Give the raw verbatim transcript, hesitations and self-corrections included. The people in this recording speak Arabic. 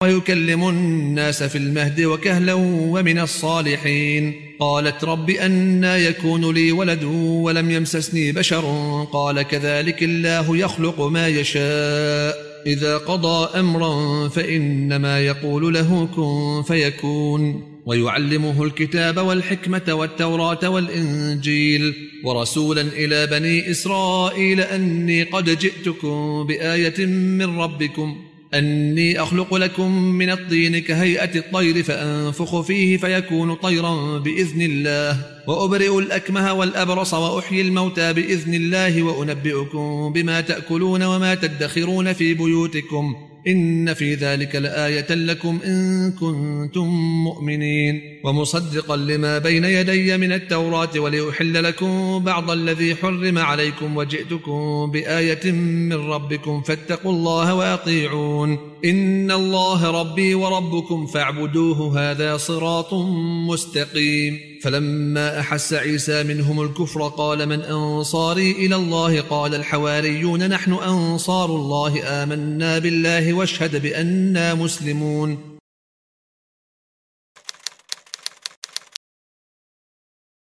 ويكلم الناس في المهد وكهلا ومن الصالحين. قالت رب أنى يكون لي ولد ولم يمسسني بشر قال كذلك الله يخلق ما يشاء إذا قضى أمرا فإنما يقول له كن فيكون. ويعلمه الكتاب والحكمة والتوراة والإنجيل ورسولا إلى بني إسرائيل أني قد جئتكم بآية من ربكم أني أخلق لكم من الطين كهيئة الطير فأنفخ فيه فيكون طيرا بإذن الله وأبرئ الأكمه والأبرص وأحيي الموتى بإذن الله وأنبئكم بما تأكلون وما تدخرون في بيوتكم إن في ذلك لآية لكم إن كنتم مؤمنين. ومصدقا لما بين يدي من التوراة ولأحل لكم بعض الذي حرم عليكم وجئتكم بآية من ربكم فاتقوا الله وأطيعون إن الله ربي وربكم فاعبدوه هذا صراط مستقيم. فلما أحس عيسى منهم الكفر قال من أنصاري إلى الله قال الحواريون نحن أنصار الله آمنا بالله واشهد بأننا مسلمون.